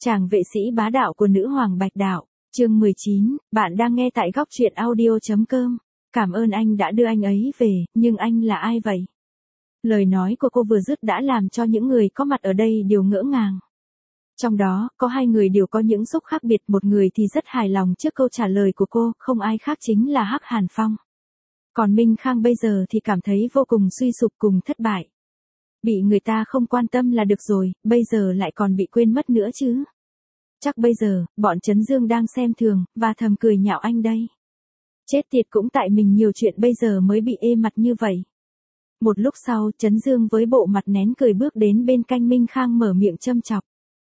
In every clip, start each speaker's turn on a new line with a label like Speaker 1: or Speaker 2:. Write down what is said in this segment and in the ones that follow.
Speaker 1: Chàng vệ sĩ bá đạo của nữ hoàng Bạch Đạo, chương 19, bạn đang nghe tại góc truyện audio.com. Cảm ơn anh đã đưa anh ấy về, nhưng anh là ai vậy? Lời nói của cô vừa dứt đã làm cho những người có mặt ở đây đều ngỡ ngàng. Trong đó, có hai người đều có những xúc khác biệt, một người thì rất hài lòng trước câu trả lời của cô, không ai khác chính là Hắc Hàn Phong. Còn Minh Khang bây giờ thì cảm thấy vô cùng suy sụp cùng thất bại. Bị người ta không quan tâm là được rồi, bây giờ lại còn bị quên mất nữa chứ. Chắc bây giờ, bọn Trấn Dương đang xem thường, và thầm cười nhạo anh đây. Chết tiệt, cũng tại mình nhiều chuyện bây giờ mới bị ê mặt như vậy. Một lúc sau, Trấn Dương với bộ mặt nén cười bước đến bên cạnh Minh Khang mở miệng châm chọc.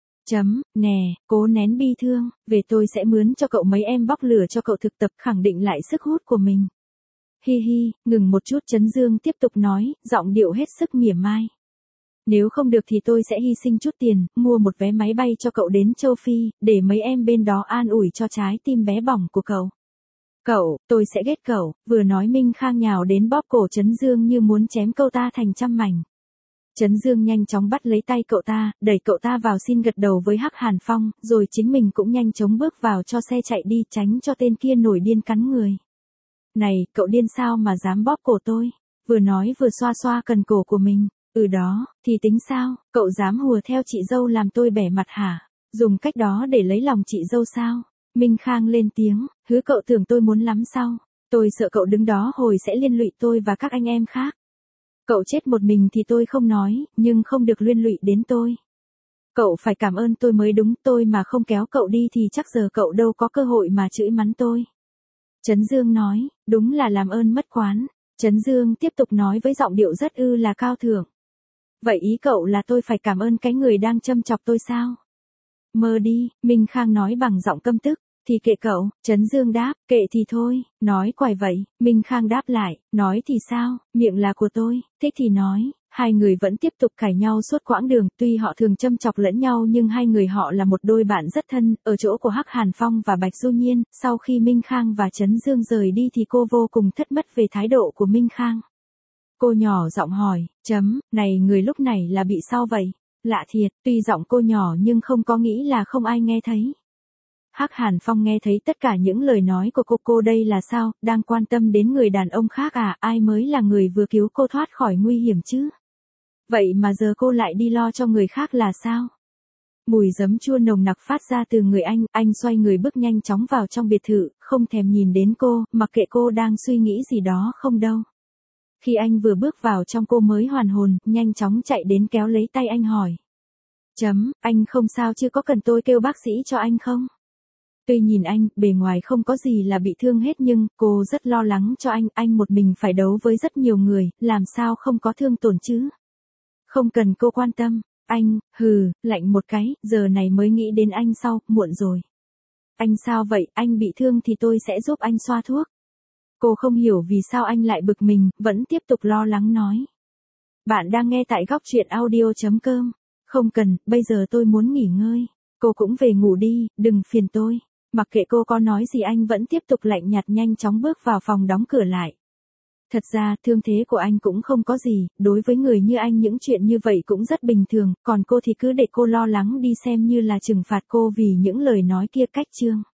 Speaker 1: Nè, cố nén bi thương, về tôi sẽ mướn cho cậu mấy em bóc lửa cho cậu thực tập khẳng định lại sức hút của mình. Hi hi, ngừng một chút, Trấn Dương tiếp tục nói, giọng điệu hết sức mỉa mai. Nếu không được thì tôi sẽ hy sinh chút tiền, mua một vé máy bay cho cậu đến châu Phi, để mấy em bên đó an ủi cho trái tim bé bỏng của cậu. Cậu, tôi sẽ ghét cậu, vừa nói Minh Khang nhào đến bóp cổ Trấn Dương như muốn chém cậu ta thành trăm mảnh. Trấn Dương nhanh chóng bắt lấy tay cậu ta, đẩy cậu ta vào xin gật đầu với Hắc Hàn Phong, rồi chính mình cũng nhanh chóng bước vào cho xe chạy đi tránh cho tên kia nổi điên cắn người. Này, cậu điên sao mà dám bóp cổ tôi? Vừa nói vừa xoa xoa cần cổ của mình. Đó, thì tính sao, cậu dám hùa theo chị dâu làm tôi bẻ mặt hả? Dùng cách đó để lấy lòng chị dâu sao? Minh Khang lên tiếng, hứa cậu tưởng tôi muốn lắm sao? Tôi sợ cậu đứng đó hồi sẽ liên lụy tôi và các anh em khác. Cậu chết một mình thì tôi không nói, nhưng không được liên lụy đến tôi. Cậu phải cảm ơn tôi mới đúng, tôi mà không kéo cậu đi thì chắc giờ cậu đâu có cơ hội mà chửi mắng tôi. Trấn Dương nói, đúng là làm ơn mất quán. Trấn Dương tiếp tục nói với giọng điệu rất là cao thượng. Vậy ý cậu là tôi phải cảm ơn cái người đang châm chọc tôi sao? Mơ đi, Minh Khang nói bằng giọng căm tức. Thì kệ cậu, Trấn Dương đáp, kệ thì thôi, nói quài vậy, Minh Khang đáp lại, nói thì sao, miệng là của tôi, thích thì nói. Hai người vẫn tiếp tục cãi nhau suốt quãng đường, tuy họ thường châm chọc lẫn nhau nhưng hai người họ là một đôi bạn rất thân. Ở chỗ của Hắc Hàn Phong và Bạch Du Nhiên, sau khi Minh Khang và Trấn Dương rời đi thì cô vô cùng thất mất về thái độ của Minh Khang. Cô nhỏ giọng hỏi, này người lúc này là bị sao vậy? Lạ thiệt, tuy giọng cô nhỏ nhưng không có nghĩ là không ai nghe thấy. Hắc Hàn Phong nghe thấy tất cả những lời nói của cô đây là sao, đang quan tâm đến người đàn ông khác à, ai mới là người vừa cứu cô thoát khỏi nguy hiểm chứ? Vậy mà giờ cô lại đi lo cho người khác là sao? Mùi giấm chua nồng nặc phát ra từ người anh xoay người bước nhanh chóng vào trong biệt thự, không thèm nhìn đến cô, mặc kệ cô đang suy nghĩ gì đó không đâu. Khi anh vừa bước vào trong cô mới hoàn hồn, nhanh chóng chạy đến kéo lấy tay anh hỏi. Anh không sao chứ, có cần tôi kêu bác sĩ cho anh không? Tuy nhìn anh, bề ngoài không có gì là bị thương hết nhưng, cô rất lo lắng cho anh một mình phải đấu với rất nhiều người, làm sao không có thương tổn chứ? Không cần cô quan tâm, anh, lạnh một cái, giờ này mới nghĩ đến anh sau, muộn rồi. Anh sao vậy, anh bị thương thì tôi sẽ giúp anh xoa thuốc. Cô không hiểu vì sao anh lại bực mình, vẫn tiếp tục lo lắng nói. Bạn đang nghe tại góc truyện audio.com. Không cần, bây giờ tôi muốn nghỉ ngơi. Cô cũng về ngủ đi, đừng phiền tôi. Mặc kệ cô có nói gì anh vẫn tiếp tục lạnh nhạt nhanh chóng bước vào phòng đóng cửa lại. Thật ra, thương thế của anh cũng không có gì, đối với người như anh những chuyện như vậy cũng rất bình thường, còn cô thì cứ để cô lo lắng đi xem như là trừng phạt cô vì những lời nói kia cách chương.